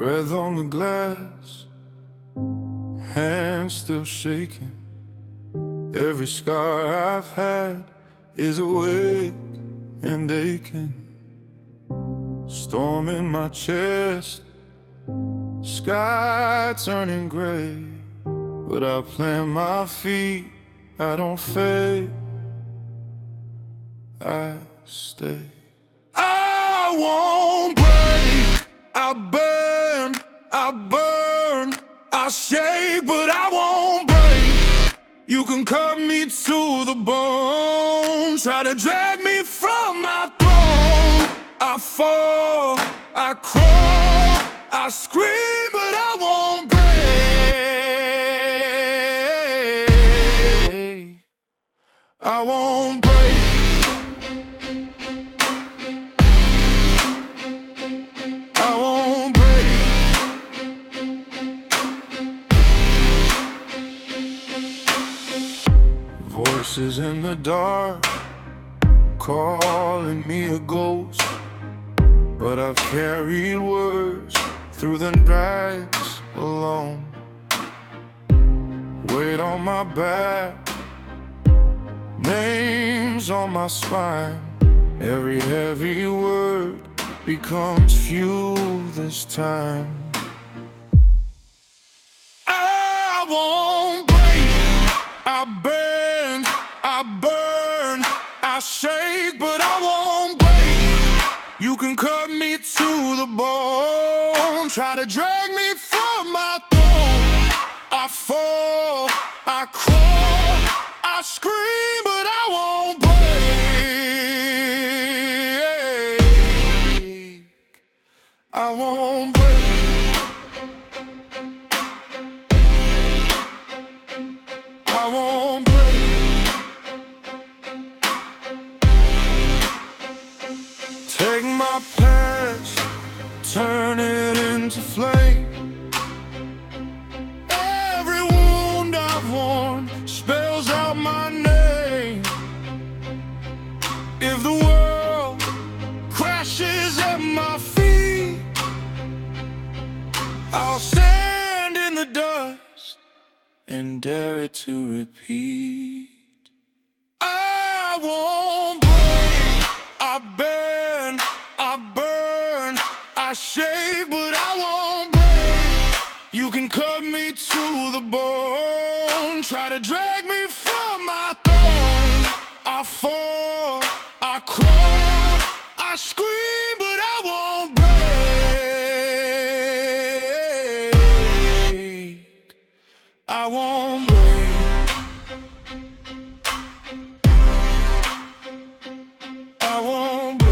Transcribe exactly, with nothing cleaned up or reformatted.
breath on the glass, hands still shaking. Every scar I've had is awake and aching. Storm in my chest, sky turning gray, but I plant my feet, I don't fade, I stay. I won't break, I burn, I burn, I shake, but I won't break. You can cut me to the bone, try to drag me from my throne. I fall, I crawl, I scream, but I won't break. I won't break. I won't break. Voices in the dark calling me a ghost, but I've carried words through the nights alone. Weight on my back, names on my spine. Every heavy word becomes fuel this time. I won't break, I bend, I burn, I shake, but I won't break. You can cut me to the bone, try to drag me from my throne. I fall, I crawl, I scream, but I won't break. I won't break. I won't break. Take my past, turn it into flame. Every wound I've worn spells out my name. If the world crashes at my feet, I'll stand in the dust and dare it to repeat. I won't break, I bend, I burn, I shake, but I won't break. You can cut me to the bone, try to drag me from my throne. I fall, I crawl, I scream, but I won't break. I won't break. I won't break.